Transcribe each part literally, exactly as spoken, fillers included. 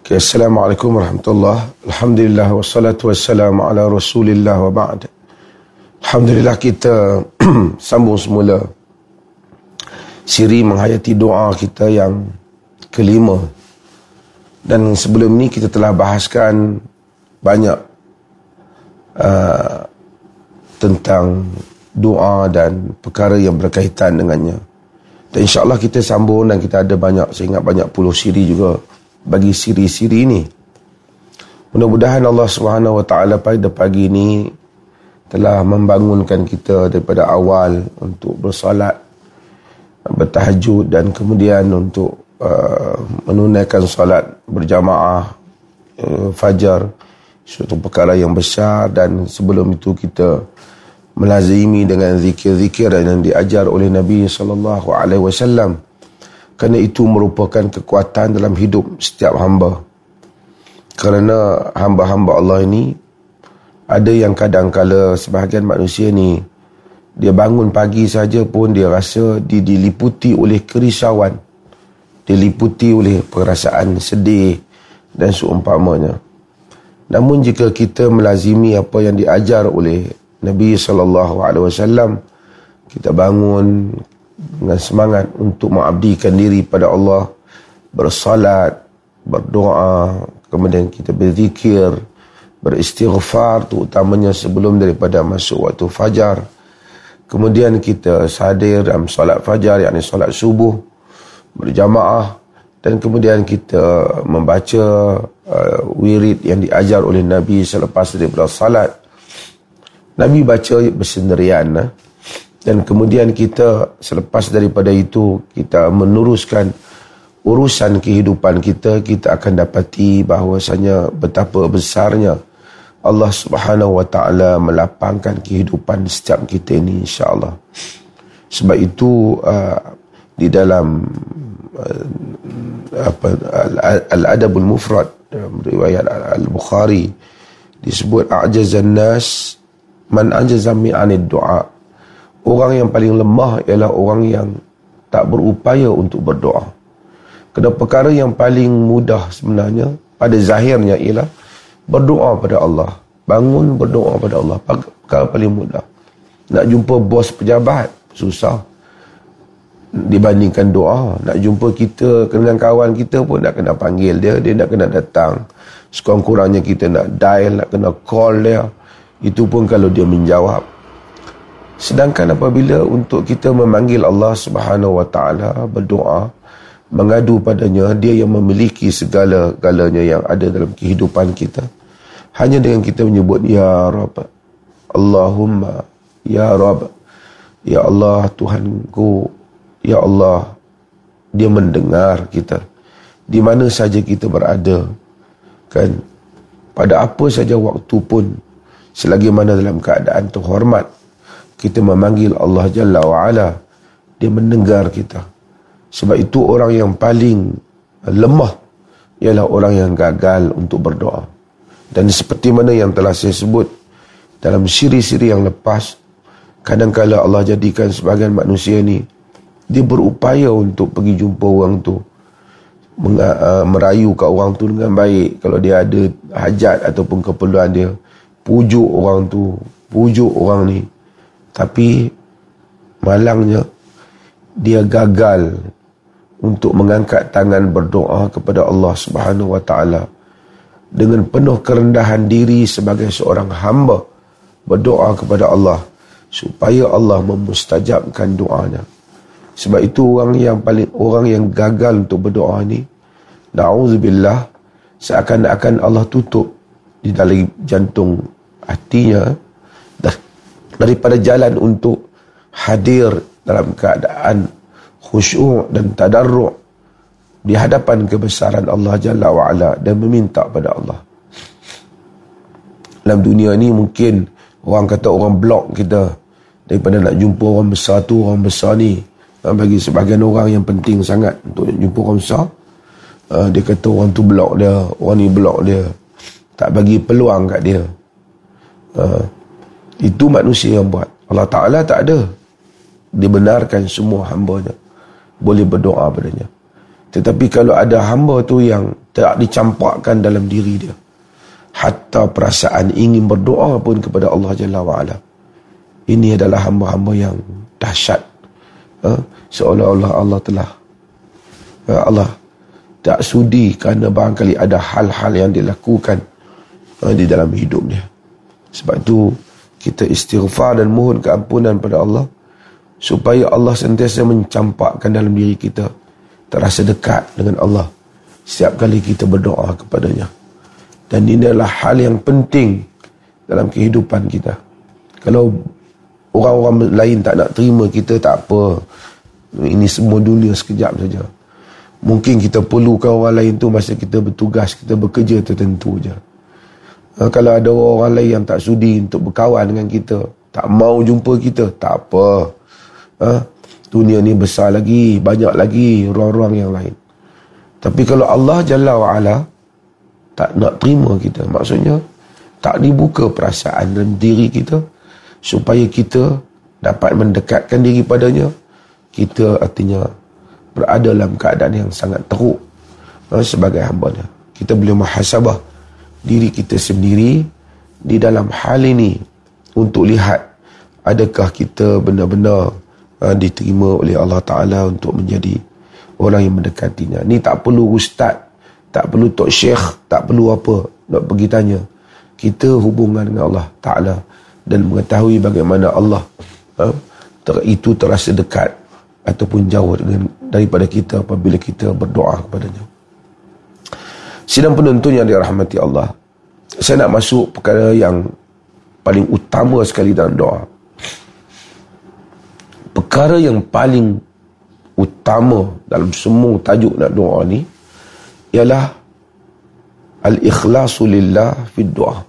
Okay, Assalamualaikum warahmatullahi wabarakatuh. Alhamdulillah wassalatu wassalamu ala Rasulillah wa ba'd. Alhamdulillah kita sambung semula siri menghayati doa kita yang kelima. Dan sebelum ni kita telah bahaskan banyak uh, tentang doa dan perkara yang berkaitan dengannya. Dan insyaAllah kita sambung dan kita ada banyak, saya ingat banyak puluh siri juga bagi siri-siri ini. Mudah-mudahan Allah subhanahu wa taala pada pagi ini telah membangunkan kita daripada awal untuk bersolat, bertahajud dan kemudian untuk uh, menunaikan solat berjamaah uh, fajar, suatu perkara yang besar. Dan sebelum itu kita melazimi dengan zikir-zikir yang diajar oleh Nabi sallallahu alaihi wasallam, kerana itu merupakan kekuatan dalam hidup setiap hamba. Kerana hamba-hamba Allah ini ada yang kadang-kala sebahagian manusia ni dia bangun pagi saja pun dia rasa dia diliputi oleh kerisauan, diliputi oleh perasaan sedih dan seumpamanya. Namun jika kita melazimi apa yang diajar oleh Nabi sallallahu alaihi wasallam, kita bangun dengan semangat untuk mengabdikan diri pada Allah, bersalat, berdoa, kemudian kita berzikir, beristighfar terutamanya sebelum daripada masuk waktu fajar. Kemudian kita hadir dalam solat fajar, yakni solat subuh berjamaah, dan kemudian kita membaca uh, wirid yang diajar oleh Nabi selepas daripada salat. Nabi baca bersendirian, eh? Dan kemudian kita selepas daripada itu kita meneruskan urusan kehidupan kita, kita akan dapati bahawasanya betapa besarnya Allah Subhanahu wa taala melapangkan kehidupan setiap kita ini, insya-Allah. Sebab itu uh, di dalam uh, apa Al-Adabul Mufrad, riwayat Al-Bukhari, disebut a'jazan nas man ajaza mi'anid du'a. Orang yang paling lemah ialah orang yang tak berupaya untuk berdoa. Kerana perkara yang paling mudah sebenarnya pada zahirnya ialah berdoa pada Allah. Bangun berdoa pada Allah, perkara paling mudah. Nak jumpa bos pejabat susah dibandingkan doa. Nak jumpa kita dengan kawan kita pun nak kena panggil dia, dia nak kena datang. Sekurang-kurangnya kita nak dial, nak kena call dia. Itu pun kalau dia menjawab. Sedangkan apabila untuk kita memanggil Allah Subhanahu wa taala, berdoa, mengadu padanya, dia yang memiliki segala-galanya yang ada dalam kehidupan kita. Hanya dengan kita menyebut ya Rabb, Allahumma ya Rabb, ya Allah Tuhanku, ya Allah, dia mendengar kita di mana saja kita berada, kan, pada apa saja waktu pun, selagi mana dalam keadaan terhormat kita memanggil Allah Jalla wa'ala, dia mendengar kita. Sebab itu orang yang paling lemah ialah orang yang gagal untuk berdoa. Dan seperti mana yang telah saya sebut dalam siri-siri yang lepas, kadang-kala Allah jadikan sebahagian manusia ni dia berupaya untuk pergi jumpa orang tu, merayu kat orang tu dengan baik. Kalau dia ada hajat ataupun keperluan dia, pujuk orang tu, pujuk orang ni. Tapi malangnya dia gagal untuk mengangkat tangan berdoa kepada Allah Subhanahu wa taala dengan penuh kerendahan diri sebagai seorang hamba, berdoa kepada Allah supaya Allah memustajabkan doanya. Sebab itu orang yang paling orang yang gagal untuk berdoa ni, na'udzubillah, seakan-akan Allah tutup di dalam jantung hatinya daripada jalan untuk hadir dalam keadaan khusyuk dan tadarru' di hadapan kebesaran Allah Jalla wa'ala dan meminta pada Allah. Dalam dunia ni mungkin orang kata orang blok kita daripada nak jumpa orang besar tu, orang besar ni. Bagi sebahagian orang yang penting sangat untuk jumpa orang besar, dia kata orang tu blok dia, orang ni blok dia, tak bagi peluang kat dia. Itu manusia yang buat. Allah Ta'ala tak ada. Dia benarkan semua hambanya boleh berdoa padanya. Tetapi kalau ada hamba tu yang tak dicampakkan dalam diri dia. Hatta perasaan ingin berdoa pun kepada Allah Jalla wa'ala. Ini adalah hamba-hamba yang dahsyat. Ha? Seolah-olah Allah telah ha, Allah tak sudi kerana barangkali ada hal-hal yang dilakukan ha, di dalam hidup dia. Sebab itu kita istighfar dan mohon keampunan pada Allah, supaya Allah sentiasa mencampakkan dalam diri kita terasa dekat dengan Allah setiap kali kita berdoa kepadanya. Dan ini adalah hal yang penting dalam kehidupan kita. Kalau orang-orang lain tak nak terima kita, tak apa, ini semua dunia sekejap saja. Mungkin kita perlukan orang lain tu masa kita bertugas, kita bekerja tertentu je. Ha, kalau ada orang lain yang tak sudi untuk berkawan dengan kita, tak mau jumpa kita, tak apa. Ha, dunia ni besar lagi, banyak lagi ruang-ruang yang lain. Tapi kalau Allah Jalla wa'ala tak nak terima kita, maksudnya tak dibuka perasaan dalam diri kita supaya kita dapat mendekatkan diri padanya, kita artinya berada dalam keadaan yang sangat teruk ha, sebagai hamba-Nya. Kita boleh muhasabah diri kita sendiri di dalam hal ini untuk lihat adakah kita benar-benar ha, diterima oleh Allah Ta'ala untuk menjadi orang yang mendekatinya. Ni tak perlu ustaz, tak perlu tok syekh, tak perlu apa nak pergi tanya. Kita hubungan dengan Allah Ta'ala dan mengetahui bagaimana Allah ha, ter, itu terasa dekat ataupun jauh dengan, daripada kita apabila kita berdoa kepadanya. Sidang penonton yang dirahmati Allah, saya nak masuk perkara yang paling utama sekali dalam doa. Perkara yang paling utama dalam semua tajuk nak doa ni ialah al-ikhlasu lillah fi doa.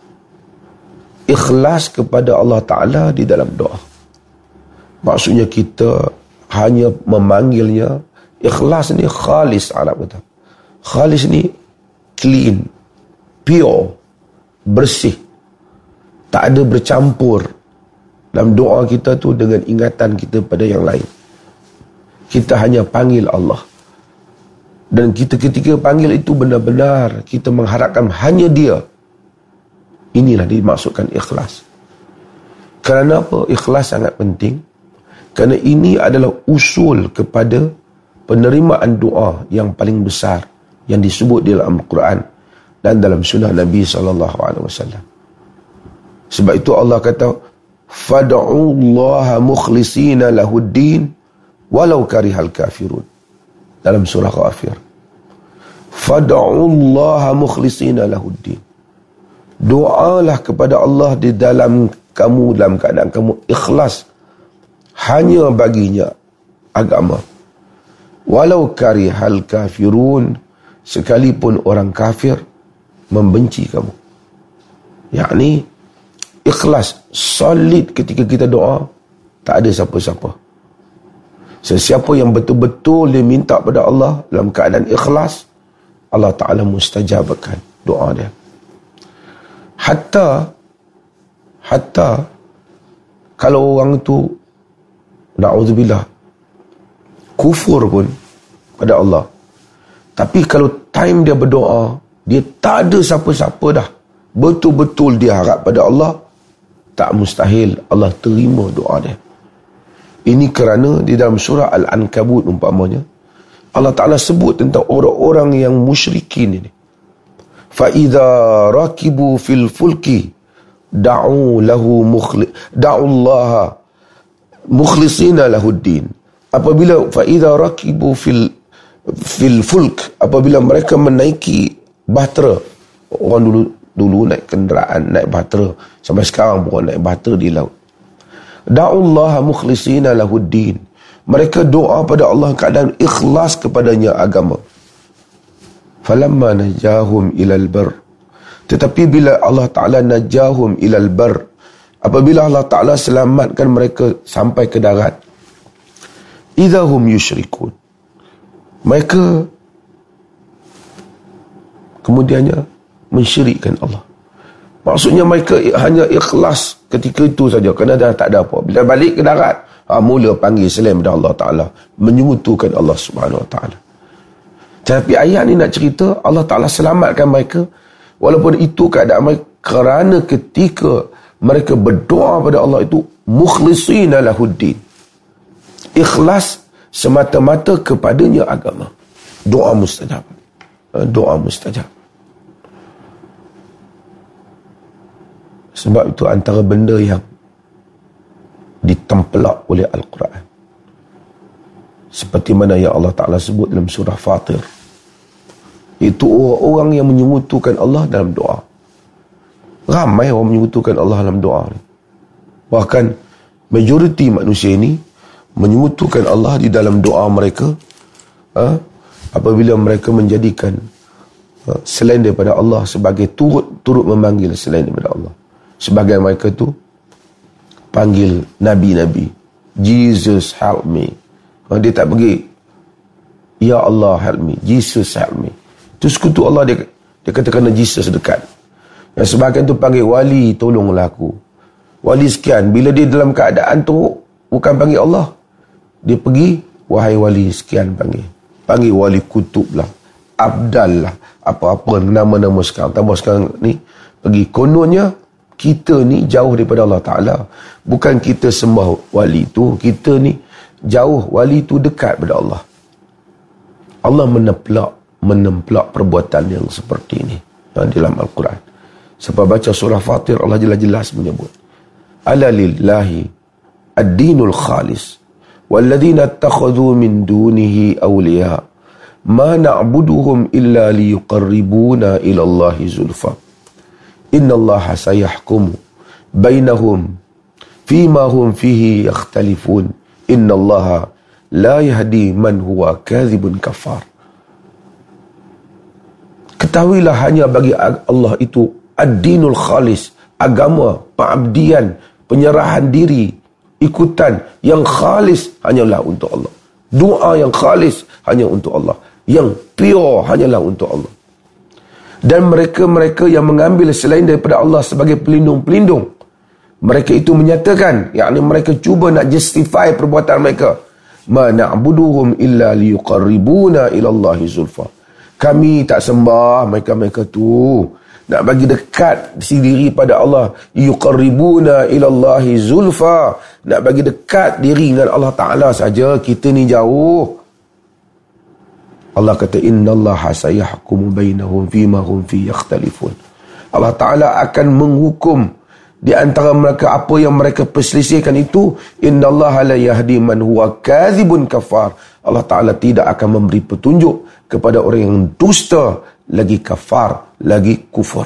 Ikhlas kepada Allah Ta'ala di dalam doa. Maksudnya kita hanya memanggilnya. Ikhlas ni khalis, Arab kata. Khalis ni clean, pure, bersih, tak ada bercampur dalam doa kita tu dengan ingatan kita pada yang lain. Kita hanya panggil Allah, dan kita ketika panggil itu benar-benar kita mengharapkan hanya Dia. Inilah dimaksudkan ikhlas. Kerana apa ikhlas sangat penting? Kerana ini adalah usul kepada penerimaan doa yang paling besar yang disebut di dalam Al-Quran dan dalam sunnah Nabi sallallahu alaihi wasallam. Sebab itu Allah kata, fad'ullaha mukhlisina lahuddin walau karihal kafirun, dalam surah Ghafir. Fad'ullaha mukhlisina lahuddin. Doalah kepada Allah di dalam kamu, dalam keadaan kamu ikhlas hanya baginya agama. Walau karihal kafirun, sekalipun orang kafir membenci kamu. Yakni ikhlas, solid ketika kita doa, tak ada siapa-siapa. Sesiapa yang betul-betul dia minta pada Allah dalam keadaan ikhlas, Allah Ta'ala mustajabkan doa dia. Hatta Hatta kalau orang tu na'udzubillah kufur pun pada Allah, tapi kalau time dia berdoa, dia tak ada siapa-siapa dah, betul-betul dia harap pada Allah, tak mustahil Allah terima doa dia. Ini kerana di dalam surah Al-Ankabut umpamanya, Allah Ta'ala sebut tentang orang-orang yang musyrikin ini. فَإِذَا رَكِبُوا فِي الْفُلْكِ دَعُوا لَهُ مُخْلِ دَعُوا اللَّهَ مُخْلِصِينَ لَهُ الدِّينَ. Apabila فَإِذَا رَكِبُوا فِي فِي الْفُلْكِ, apabila mereka menaiki bahtera. Orang dulu dulu naik kenderaan, naik bahtera, sampai sekarang pun naik bahtera di laut. دَعُوا اللَّهَ مُخْلِصِينَ لَهُ الدِّينَ. Mereka doa pada Allah keadaan ikhlas kepadanya agama. Falamma najahum ilal bar. Tetapi bila Allah Ta'ala najahum ilal bar, apabila Allah Ta'ala selamatkan mereka sampai ke darat, idahum yusyrikun, mereka kemudiannya mensyirikkan Allah. Maksudnya mereka hanya ikhlas ketika itu saja, kerana dah tak ada apa. Bila balik ke darat, ha, mula panggil selain pada Allah Ta'ala, menyekutukan Allah Subhanahu Wa Ta'ala. Tapi ayat ni nak cerita Allah Ta'ala selamatkan mereka. Walaupun itu keadaan mereka, kerana ketika mereka berdoa pada Allah itu mukhlisina lahuddin, ikhlas semata-mata kepadanya agama. Doa mustajab. Doa mustajab. Sebab itu antara benda yang ditempelak oleh Al-Quran, seperti mana yang Allah Ta'ala sebut dalam surah Fatir, itu orang-orang yang menyekutukan Allah dalam doa. Ramai orang menyekutukan Allah dalam doa ni. Bahkan majoriti manusia ini menyekutukan Allah di dalam doa mereka, ha? apabila mereka menjadikan ha, selain daripada Allah sebagai turut-turut memanggil selain daripada Allah. Sebagai mereka tu panggil Nabi-Nabi, Jesus help me. Ha, dia tak pergi Ya Allah help me, Jesus help me. Itu sekutu Allah, dia, dia kata kerana Jesus dekat. Yang sebahagian tu panggil wali, tolonglah aku. Wali sekian, bila dia dalam keadaan tu bukan panggil Allah, dia pergi, wahai wali sekian panggil. Panggil wali kutub lah, Abdal lah, apa-apa nama-nama sekarang. Tambah sekarang ni, pergi. Kononnya, kita ni jauh daripada Allah Ta'ala. Bukan kita sembah wali tu, kita ni jauh, wali tu dekat pada Allah. Allah menemplak, menemplak perbuatan yang seperti ini dalam Al-Quran. Sebab baca surah Fatir, Allah jelas-jelas menyebut, ala lillahi ad-dinul khalis walladhina attakhadhu min dunihi awliya ma na'buduhum illa liyuqarribuna ila Allahi zulfa inna Allaha sayahkumu bainahum fima hum fihi yakhtalifun inna Allaha la yahdi man huwa kadhibun kafar. Ketahuilah hanya bagi Allah itu ad-dinul khalis, agama, pengabdian, penyerahan diri, ikutan yang khalis hanyalah untuk Allah. Doa yang khalis hanya untuk Allah. Yang pure hanyalah untuk Allah. Dan mereka-mereka yang mengambil selain daripada Allah sebagai pelindung-pelindung, mereka itu menyatakan, yakni mereka cuba nak justify perbuatan mereka, ma na'buduhum illa liyuqarribuna ila Allahi zulfa. Kami tak sembah mereka-mereka tu nak bagi dekat diri pada Allah, yuqarribuna ilallahi zulfa, nak bagi dekat diri dengan Allah Ta'ala saja, kita ni jauh. Allah kata innallaha sayahkumu bainahum fima hum fi yakhtalifun. Allah Ta'ala akan menghukum di antara mereka apa yang mereka perselisihkan itu. Innallaha la yahdi man huwa kadzibun kafar. Allah Ta'ala tidak akan memberi petunjuk kepada orang yang dusta, lagi kafar, lagi kufur.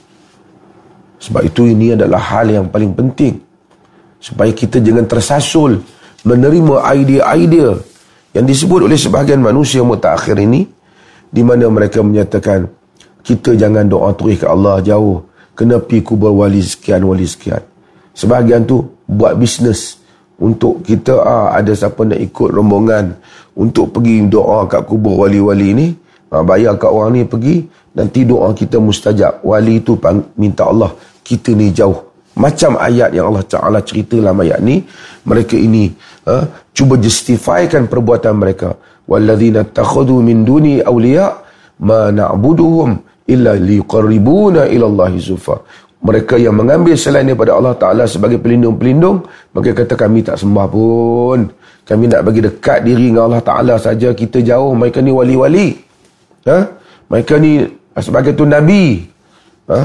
Sebab itu ini adalah hal yang paling penting, supaya kita jangan tersasul menerima idea-idea yang disebut oleh sebahagian manusia mutakhir ini, di mana mereka menyatakan kita jangan doa terus ke Allah jauh, kena pergi kubur wali sekian, wali sekian. Sebahagian tu buat bisnes untuk kita, ah, ada siapa nak ikut rombongan untuk pergi doa kat kubur wali-wali ni, ah, bayar kat orang ni pergi, nanti doa kita mustajab. Wali tu minta Allah, kita ni jauh. Macam ayat yang Allah Ta'ala cerita dalam ayat ni, mereka ini ah, cuba justifykan perbuatan mereka. Walladzina takhadhu min duni awliya ma na'buduhum illa liqarribuna ila Allahi zulfa. Mereka yang mengambil selain daripada Allah Ta'ala sebagai pelindung-pelindung, mereka kata kami tak sembah pun, kami nak bagi dekat diri dengan Allah Ta'ala saja, kita jauh, mereka ni wali-wali, ha? Mereka ni sebagai tu Nabi, ha?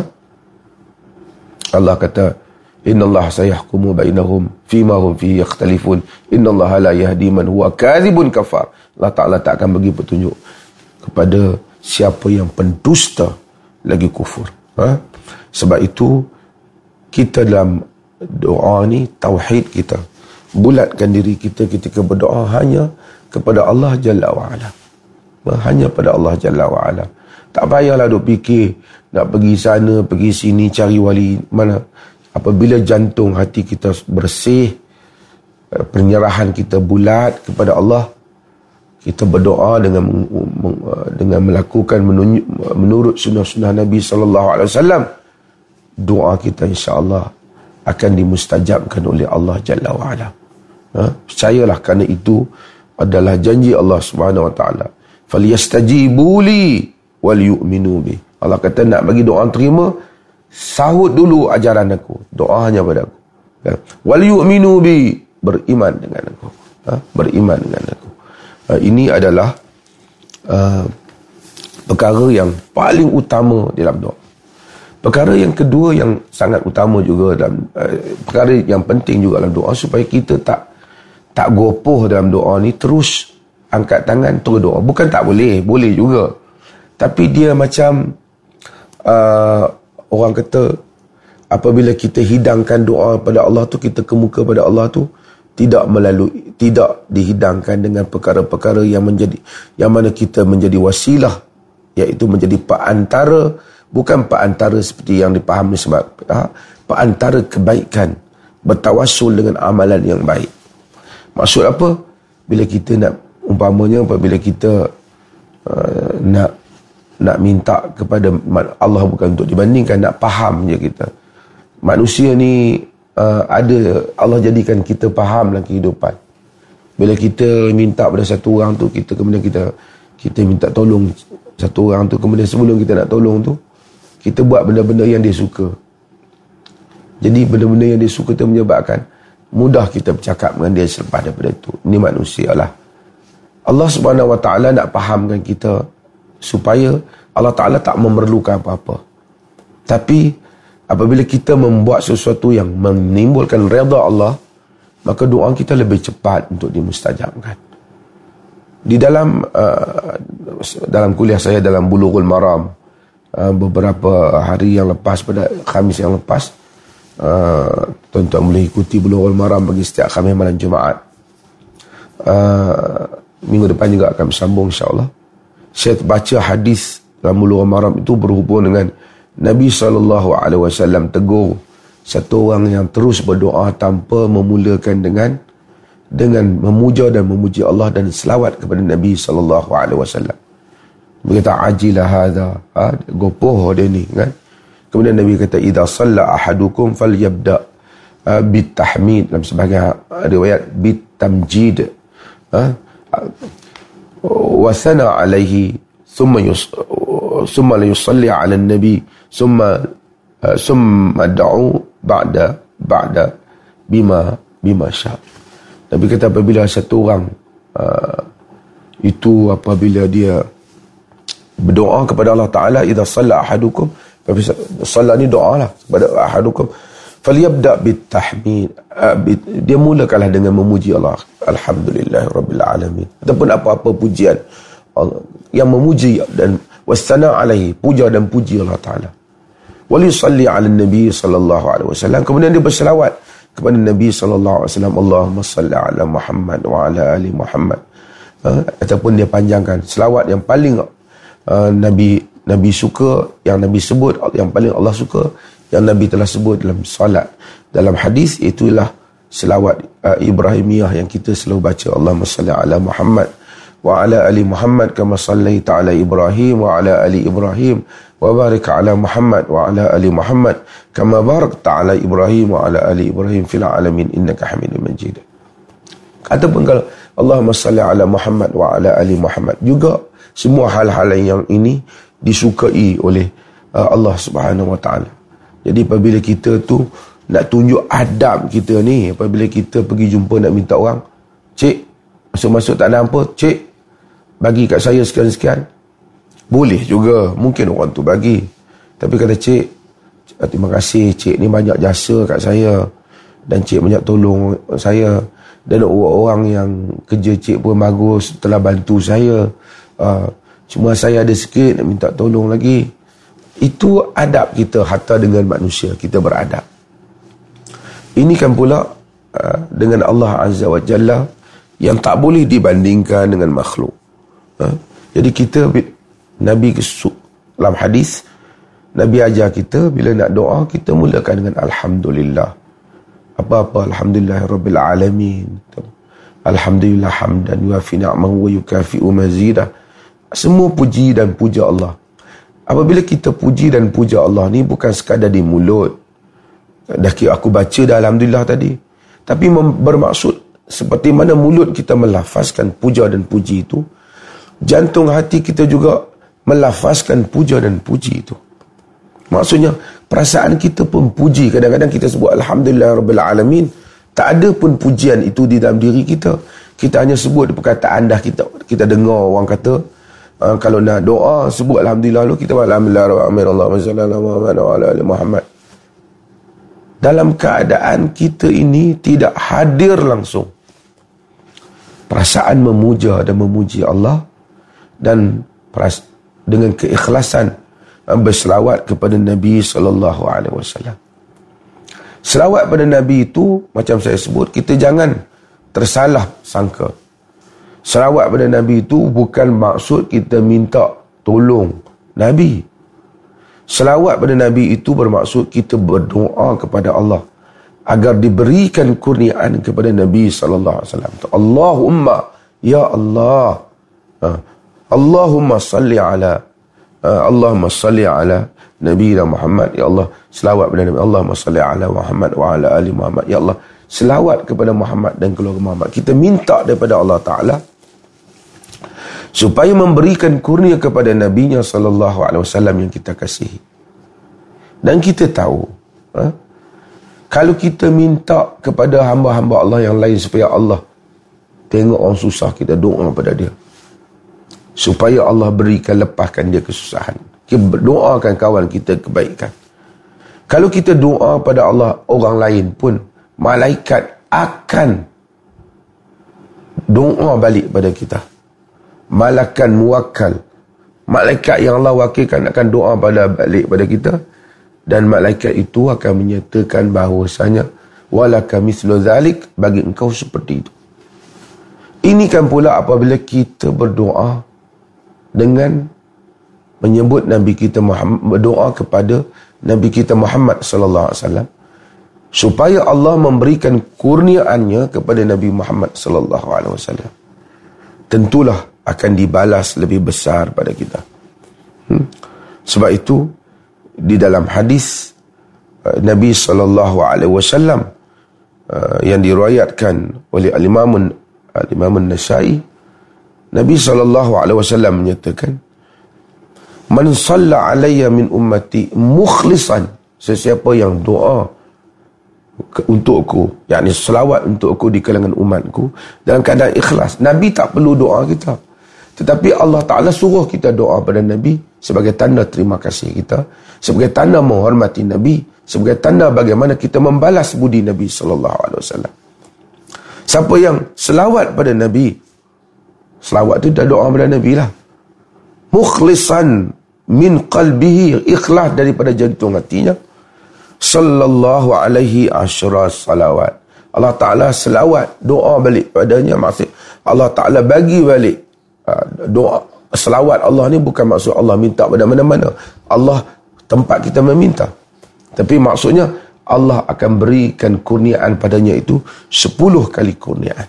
Allah kata innallaha sayahkumu bainahum fima hum fihi yakhtalifun innallaha la yahdi man huwa kadzibun kafar. Allah Ta'ala tak akan bagi petunjuk kepada siapa yang pendusta lagi kufur, ha? Sebab itu kita dalam doa ni, tauhid kita, bulatkan diri kita ketika berdoa hanya kepada Allah Jalla wa'ala, hanya pada Allah Jalla wa'ala. Tak payahlah duk fikir nak pergi sana, pergi sini, cari wali mana. Apabila jantung hati kita bersih, penyerahan kita bulat kepada Allah, kita berdoa dengan dengan melakukan menunjuk, menurut sunnah-sunnah Nabi sallallahu alaihi wasallam, doa kita insya-Allah akan dimustajabkan oleh Allah Jalla wa'ala. Ha? Percayalah, kerana itu adalah janji Allah Subhanahu wa taala. falyastajibu li wal yu'minu bi. Allah kata nak bagi doa terima, sahut dulu ajaran aku, doa hanya pada aku. Ya. Wal yu'minu bi, beriman dengan aku. Ha? Beriman dengan aku. Ha, ini adalah uh, perkara yang paling utama dalam doa. Perkara yang kedua yang sangat utama juga dalam uh, perkara yang penting juga dalam doa, supaya kita tak tak gopoh dalam doa ni, terus angkat tangan terus doa. Bukan tak boleh, boleh juga. Tapi dia macam uh, orang kata, apabila kita hidangkan doa pada Allah tu, kita kemuka pada Allah tu, tidak melalui, tidak dihidangkan dengan perkara-perkara yang menjadi, yang mana kita menjadi wasilah, iaitu menjadi perantara, bukan perantara seperti yang dipahami sebab ha, perantara kebaikan, bertawassul dengan amalan yang baik. Maksud apa? Bila kita nak, umpamanya apabila kita uh, nak nak minta kepada Allah, bukan untuk dibandingkan, nak faham je kita. Manusia ni uh, ada, Allah jadikan kita faham dalam kehidupan. Bila kita minta pada satu orang tu, kita kemudian kita kita minta tolong satu orang tu, kemudian sebelum kita nak tolong tu, kita buat benda-benda yang dia suka. Jadi benda-benda yang dia suka tu menyebabkan mudah kita bercakap dengan dia selepas daripada itu. Ini manusia lah. Allah Subhanahu Wa Taala nak fahamkan kita supaya Allah Taala tak memerlukan apa-apa. Tapi apabila kita membuat sesuatu yang menimbulkan redha Allah, maka doa kita lebih cepat untuk dimustajabkan. Di dalam uh, dalam kuliah saya dalam Bulughul Maram, uh, beberapa hari yang lepas, pada Khamis yang lepas, uh, tuan-tuan boleh ikuti Bulughul Maram bagi setiap Khamis malam Jumaat. Uh, minggu depan juga akan bersambung insya-Allah. Saya baca hadis dalam Bulughul Maram itu berhubung dengan Nabi sallallahu alaihi wasallam tegur satu orang yang terus berdoa tanpa memulakan dengan dengan memuja dan memuji Allah dan selawat kepada Nabi sallallahu alaihi wasallam. Berkata ajilah hadza, ha, gopoh dia ni kan. Kemudian Nabi kata idza shalla ahadukum falyabda uh, bitahmid, dalam sebahagian riwayat bitamjid, ha, wa sana alaihi thumma yus thumma la yusalli ala nabi thumma uh, thumma da'u ba'da ba'da bima bima sya. Nabi kata apabila satu orang uh, itu apabila dia berdoa kepada Allah Ta'ala, idza shalla ahadukum, shalla ni doa lah kepada ahadukum, falyabda bitahmid, uh, bit, dia mulakanlah dengan memuji Allah, alhamdulillahirabbil alamin, ataupun apa-apa pujian Allah, yang memuji dan wasana alaihi, puja dan puji Allah Ta'ala. Wali salli ala nabi sallallahu alaihi wasallam, kemudian dia berselawat kepada Nabi sallallahu alaihi wasallam, Allahumma salli ala Muhammad wa ala ali Muhammad, uh, ataupun dia panjangkan selawat yang paling uh, Nabi Nabi suka, yang Nabi sebut, yang paling Allah suka, yang Nabi telah sebut dalam salat, dalam hadis, itulah selawat uh, Ibrahimiyah yang kita selalu baca, Allahumma salli ala Muhammad wa ala ali Muhammad kama sallaita ala Ibrahim wa ala ali Ibrahim wa barik ala Muhammad wa ala ali Muhammad kama barakta ala Ibrahim wa ala ali Ibrahim fil alamin innaka Hamidum Majid. Ataupun kalau Allahumma salli ala Muhammad wa ala ali Muhammad, juga semua hal-hal yang ini disukai oleh uh, Allah Subhanahu Wa Taala. Jadi apabila kita tu nak tunjuk adab kita ni, apabila kita pergi jumpa nak minta orang, cik, masuk-masuk tak ada apa, cik, bagi kat saya sekian-sekian, boleh juga, mungkin orang tu bagi. Tapi kata cik, terima kasih, cik ni banyak jasa kat saya, dan cik banyak tolong saya, dan orang yang kerja cik pun bagus, telah bantu saya, uh, cuma saya ada sikit nak minta tolong lagi. Itu adab kita hatta dengan manusia, kita beradab. Ini kan pula uh, dengan Allah Azza wa Jalla yang tak boleh dibandingkan dengan makhluk. Ha? Jadi kita, Nabi dalam hadis, Nabi ajar kita bila nak doa, kita mulakan dengan Alhamdulillah. Apa-apa, Alhamdulillahirabbil alamin. Alhamdulillah hamdan yuafi ni'amahu wa yukafi'u mazidah. Semua puji dan puja Allah. Apabila kita puji dan puja Allah ni bukan sekadar di mulut. Dah kira aku baca dah Alhamdulillah tadi. Tapi bermaksud seperti mana mulut kita melafazkan puja dan puji itu, jantung hati kita juga melafazkan puja dan puji itu. Maksudnya perasaan kita pun puji. Kadang-kadang kita sebut Alhamdulillah Rabbil Alamin. Tak ada pun pujian itu di dalam diri kita. Kita hanya sebut perkataan dah kita kita dengar orang kata, uh, kalau nak doa sebut Alhamdulillah lu, kita Alhamdulillah Allahumma salli ala Muhammad wa ala ali Muhammad. Dalam keadaan kita ini tidak hadir langsung perasaan memuja dan memuji Allah, dan peras- dengan keikhlasan berselawat kepada Nabi sallallahu alaihi wasallam. Selawat pada Nabi itu, macam saya sebut, kita jangan tersalah sangka. Selawat pada Nabi itu bukan maksud kita minta tolong Nabi. Selawat pada Nabi itu bermaksud kita berdoa kepada Allah agar diberikan kurniaan kepada Nabi sallallahu alaihi wasallam. Allahumma ya Allah, Allahumma salli ala Allahumma salli ala Nabi Muhammad, ya Allah, selawat kepada Nabi. Allahumma salli ala Muhammad wa ala ali Muhammad, ya Allah, selawat kepada Muhammad dan keluarga Muhammad. Kita minta daripada Allah Ta'ala supaya memberikan kurnia kepada Nabi-Nya sallallahu alaihi wasallam yang kita kasihi. Dan kita tahu, ha? kalau kita minta kepada hamba-hamba Allah yang lain supaya Allah tengok orang susah, kita doa pada dia supaya Allah berikan, lepaskan dia kesusahan. Kita doakan kawan kita kebaikan. Kalau kita doa pada Allah orang lain pun, malaikat akan doa balik pada kita. Malakan muwakkal, malaikat yang Allah wakilkan akan doa pada balik pada kita, dan malaikat itu akan menyatakan bahawasanya walaka mislu zalik, bagi engkau seperti itu. Ini kan pula apabila kita berdoa dengan menyebut Nabi kita Muhammad, berdoa kepada Nabi kita Muhammad sallallahu alaihi wasallam supaya Allah memberikan kurniaannya kepada Nabi Muhammad sallallahu alaihi wasallam. Tentulah akan dibalas lebih besar pada kita. Hmm? Sebab itu di dalam hadis uh, Nabi sallallahu alaihi wasallam uh, yang diriwayatkan oleh Al-Imam Al-Imam An-Nasa'i, Nabi sallallahu alaihi wasallam menyatakan, "Man shalla alayya min ummati mukhlishan," sesiapa yang doa untukku, yakni selawat untukku di kalangan umatku dalam keadaan ikhlas. Nabi tak perlu doa kita, tetapi Allah Ta'ala suruh kita doa pada Nabi sebagai tanda terima kasih kita, sebagai tanda menghormati Nabi, sebagai tanda bagaimana kita membalas budi Nabi sallallahu alaihi wasallam. Siapa yang selawat pada Nabi, selawat tu dah doa pada Nabi lah, mukhlisan min qalbihi, ikhlas daripada jantung hatinya, sallallahu alaihi asyra salawat, Allah Ta'ala selawat, doa balik padanya. Maksud Allah Ta'ala bagi balik uh, doa, selawat Allah ni bukan maksud Allah minta pada mana-mana, Allah tempat kita meminta, tapi maksudnya Allah akan berikan kurniaan padanya itu sepuluh kali kurniaan.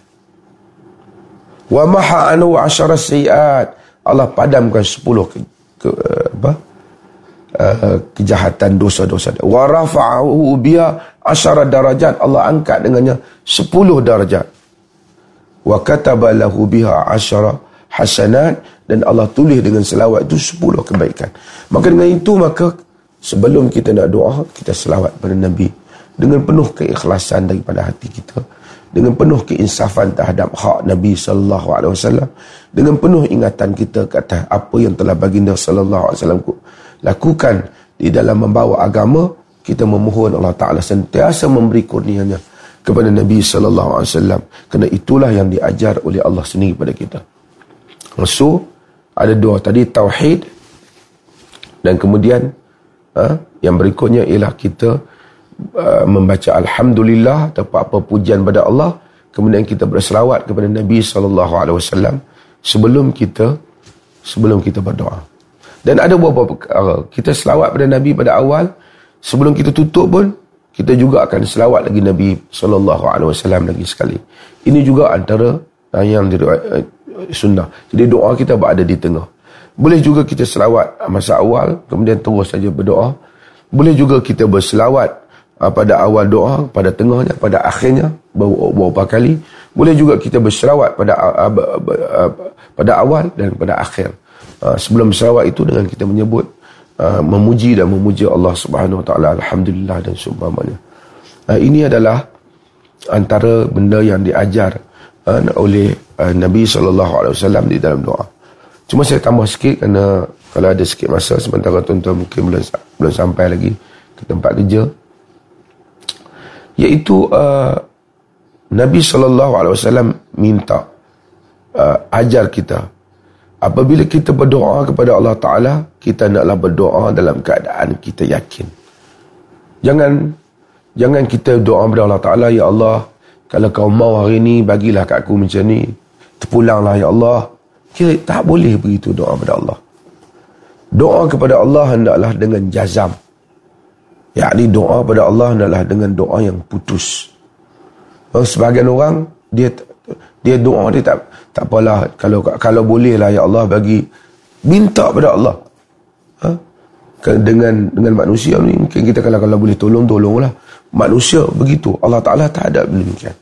Wa maha anu asyara sayiat, Allah padamkan sepuluh ke, ke, apa? Uh, kejahatan, dosa-dosa. Wa rafa'ahu biha asyara darajat, Allah angkat dengannya sepuluh darajat. Wa kataba lahu biha asyara hasanat, dan Allah tulis dengan selawat itu sepuluh kebaikan. Maka dengan itu, maka sebelum kita nak doa, kita selawat pada Nabi dengan penuh keikhlasan daripada hati kita, dengan penuh keinsafan terhadap hak Nabi sallallahu alaihi wasallam, dengan penuh ingatan kita ke atas apa yang telah baginda sallallahu alaihi wasallam lakukan di dalam membawa agama. Kita memohon Allah Ta'ala sentiasa memberi kurnianya kepada Nabi sallallahu alaihi wasallam, kerana itulah yang diajar oleh Allah sendiri kepada kita. So, ada dua tadi, tauhid, dan kemudian ha, yang berikutnya ialah kita uh, membaca Alhamdulillah, terdapat apa pujian pada Allah, kemudian kita berselawat kepada Nabi sallallahu alaihi wasallam sebelum kita sebelum kita berdoa. Dan ada beberapa perkara, kita selawat pada Nabi pada awal, sebelum kita tutup pun kita juga akan selawat lagi Nabi sallallahu alaihi wasallam lagi sekali. Ini juga antara uh, yang diriwayat sunnah. Jadi doa kita berada di tengah. Boleh juga kita selawat masa awal, kemudian terus saja berdoa. Boleh juga kita berselawat pada awal doa, pada tengahnya, pada akhirnya, beberapa kali. Boleh juga kita berselawat pada uh, uh, uh, pada awal dan pada akhir. Uh, sebelum berselawat itu dengan kita menyebut uh, memuji dan memuji Allah Subhanahu Wa Taala, alhamdulillah dan seumpamanya. Uh, ini adalah antara benda yang diajar uh, oleh uh, Nabi sallallahu alaihi wasallam di dalam doa. Cuma saya tambah sikit kerana kalau ada sikit masa, sementara tuan-tuan mungkin belum belum sampai lagi ke tempat kerja, iaitu uh, Nabi sallallahu alaihi wasallam minta uh, ajar kita, apabila kita berdoa kepada Allah Ta'ala, kita naklah berdoa dalam keadaan kita yakin. Jangan jangan kita doa kepada Allah Ta'ala, ya Allah, kalau kau mau hari ni, bagilah kat aku macam ni, terpulanglah ya Allah. Kita tak boleh begitu doa kepada Allah. Doa kepada Allah hendaklah dengan jazam. Yakni doa kepada Allah hendaklah dengan doa yang putus. Sebahagian orang, dia dia doa dia tak tak apalah, kalau kalau bolehlah ya Allah bagi, minta pada Allah. Ha? Dengan dengan manusia ni mungkin kita kalau kalau boleh tolong tolonglah. Manusia begitu, Allah Taala tak ada demikian.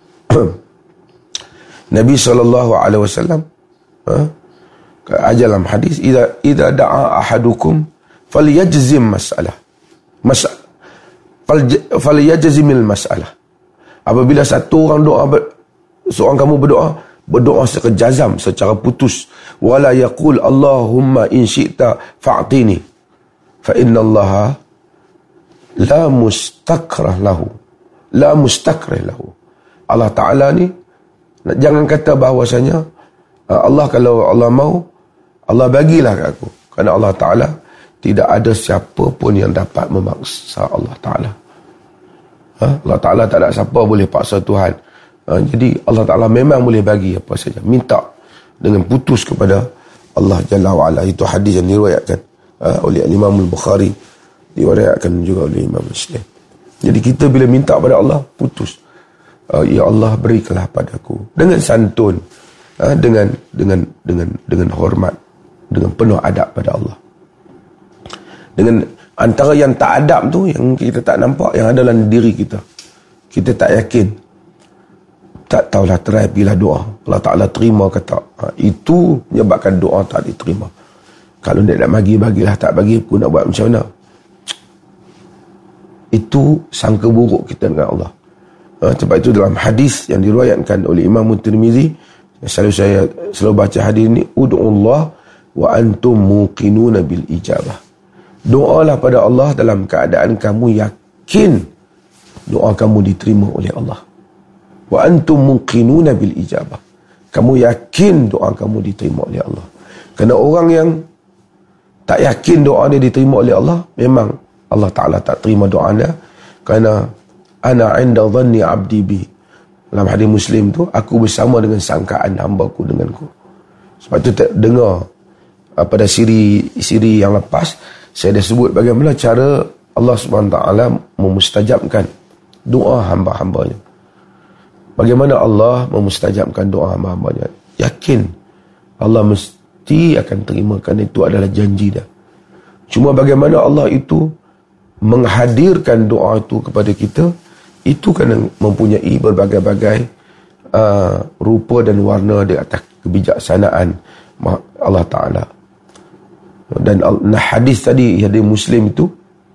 Nabi sallallahu alaihi wasallam ha? ajar dalam hadis, idza idza da'a ahadukum falyajzim mas'alah. Mas falyajzimil mas'alah. Apabila satu orang doa, seorang kamu berdoa, berdoa secara jazam, secara putus. Wala yaqul Allahumma in syi'ta fa'tini. Fa inna Allah la mustakrah lahu. La mustakrah lahu. Allah Ta'ala ni, jangan kata bahawasanya, Allah kalau Allah mau, Allah bagilah kat aku. Kerana Allah Ta'ala, tidak ada siapa pun yang dapat memaksa Allah Ta'ala. Ha? Allah Ta'ala tak ada siapa boleh paksa Tuhan. Ha? Jadi Allah Ta'ala memang boleh bagi apa saja. Minta dengan putus kepada Allah Jalla wa'ala. Itu hadis yang diriwayatkan ha? oleh Imam Al-Bukhari, diriwayatkan juga oleh Imam Muslim. Jadi kita bila minta pada Allah, putus. Ha? Ya Allah, berikanlah padaku. Dengan santun. Ha? Dengan dengan dengan dengan hormat. Dengan penuh adab pada Allah. Dengan antara yang tak adab tu, yang kita tak nampak, yang ada dalam diri kita, kita tak yakin, tak tahulah, try pilih doa, Allah Ta'ala terima ke tak. Ha, itu menyebabkan doa tak diterima. Kalau dia nak bagi, bagilah, tak bagi aku nak buat macam mana. Itu sangka buruk kita dengan Allah. Ha, sebab itu dalam hadis yang diriwayatkan oleh Imam Tirmizi, selalu saya selalu baca hadis ni, ud'ullah wa antum muqinuna bil ijabah. Doalah pada Allah dalam keadaan kamu yakin doa kamu diterima oleh Allah. Wa antum muqinuna bil ijabah. Kamu yakin doa kamu diterima oleh Allah. Kerana orang yang tak yakin doa dia diterima oleh Allah, memang Allah Ta'ala tak terima doa dia. Kerana ana inda dhanni abdi bi. Dalam hadis Muslim tu, aku bersama dengan sangkaan hamba-Ku denganku. Sebab tu tak dengar pada siri siri yang lepas, saya dah sebut bagaimana cara Allah subhanahu wa taala memustajabkan doa hamba-hambanya. Bagaimana Allah memustajabkan doa hamba-hambanya. Yakin Allah mesti akan terima, kerana itu adalah janji dia. Cuma bagaimana Allah itu menghadirkan doa itu kepada kita, itu kerana mempunyai berbagai-bagai uh, rupa dan warna di atas kebijaksanaan Allah Ta'ala. Dan hadis tadi, hadis Muslim itu,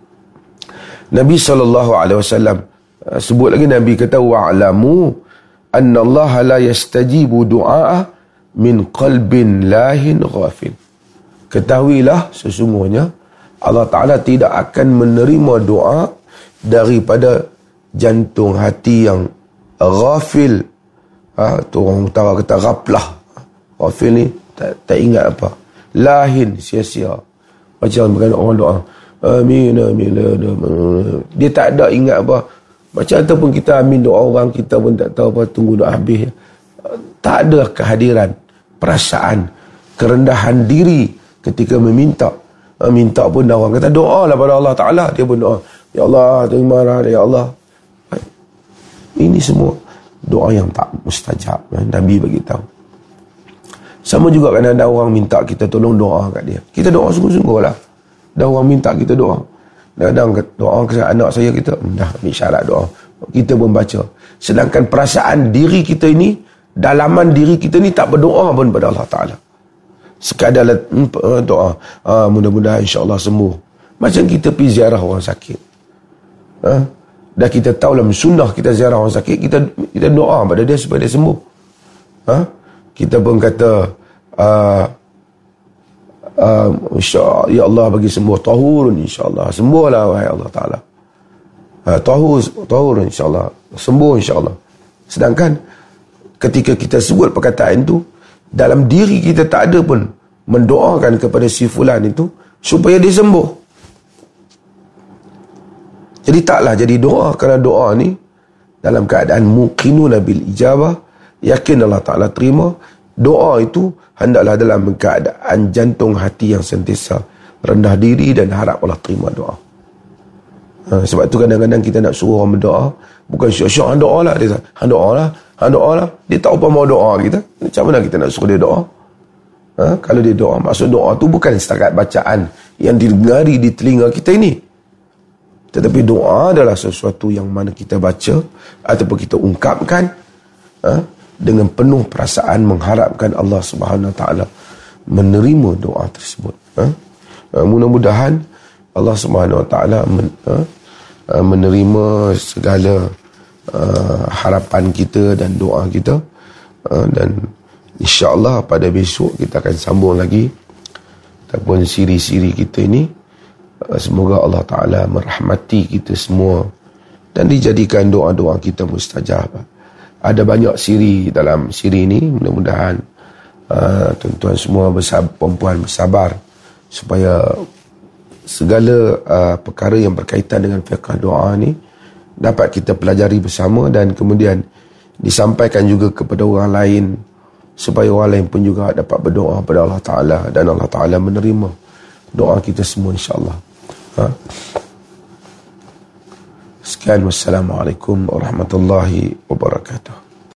Nabi sallallahu alaihi wasallam sebut lagi, Nabi kata, wa'lamu anna Allah la yastajibu du'a min qalbin lahin ghafil. Ketahuilah sesungguhnya Allah Ta'ala tidak akan menerima doa daripada jantung hati yang ghafil. Ha, tu orang utara kata ghaflah. Ghafil ni tak, tak ingat apa. Lahin, sia-sia. Macam bukan orang doa, amin, amin, amin. Dia tak ada ingat apa. Macam ataupun kita amin doa orang, kita pun tak tahu apa, tunggu doa habis. Tak ada kehadiran, perasaan, kerendahan diri ketika meminta. Minta pun orang kata doa lah pada Allah Ta'ala, dia pun doa, ya Allah, terimalah, ya Allah. Ini semua doa yang tak mustajab. Nabi bagi tahu. Sama juga kan ada orang minta kita tolong doa kat dia. Kita doa sungguh-sungguh lah. Ada orang minta kita doa. Kadang-kadang doa ke anak saya, kita dah ambil syarat doa. kita membaca. Sedangkan perasaan diri kita ini, dalaman diri kita ni tak berdoa pun pada Allah Ta'ala. Sekadar doa, ah, mudah-mudahan insyaAllah sembuh. Macam kita pergi ziarah orang sakit. Ha? Dah kita tahu dalam sunnah kita ziarah orang sakit, kita kita doa pada dia supaya dia sembuh. Ha? Kita pun kata, uh, uh, insya ya Allah bagi sembuh, tahurun insyaAllah, sembuhlah wahai Allah Ta'ala. Uh, tahur, tahurun insyaAllah, sembuh insyaAllah. Sedangkan ketika kita sebut perkataan itu, dalam diri kita tak ada pun mendoakan kepada si fulan itu supaya dia sembuh. Jadi taklah jadi doa, kerana doa ni dalam keadaan muqinuna bil ijabah, yakin Allah Ta'ala terima. Doa itu hendaklah dalam keadaan jantung hati yang sentiasa rendah diri dan harap Allah terima doa. Ha, sebab tu kadang-kadang kita nak suruh orang berdoa, bukan syok-syok, hang doa lah. Dia kata, hang doa lah, hang doa lah. Dia tak apa mau doa kita. Macam mana kita nak suruh dia doa? Ha, kalau dia doa, maksud doa tu bukan setakat bacaan yang didengari di telinga kita ini. Tetapi doa adalah sesuatu yang mana kita baca ataupun kita ungkapkan, ha, dengan penuh perasaan mengharapkan Allah Subhanahu Wa Taala menerima doa tersebut. Ha? Ha, mudah-mudahan Allah Subhanahu Wa Taala men, ha, menerima segala uh, harapan kita dan doa kita, uh, dan insya-Allah pada besok kita akan sambung lagi ataupun siri-siri kita ini. Uh, semoga Allah Taala merahmati kita semua dan dijadikan doa-doa kita mustajab. Ada banyak siri dalam siri ini, mudah-mudahan uh, tuan-tuan semua bersabar, perempuan bersabar supaya segala uh, perkara yang berkaitan dengan fiqh doa ni dapat kita pelajari bersama dan kemudian disampaikan juga kepada orang lain supaya orang lain pun juga dapat berdoa kepada Allah Ta'ala dan Allah Ta'ala menerima doa kita semua insyaAllah. Ha? Sekian, wassalamualaikum warahmatullahi wabarakatuh.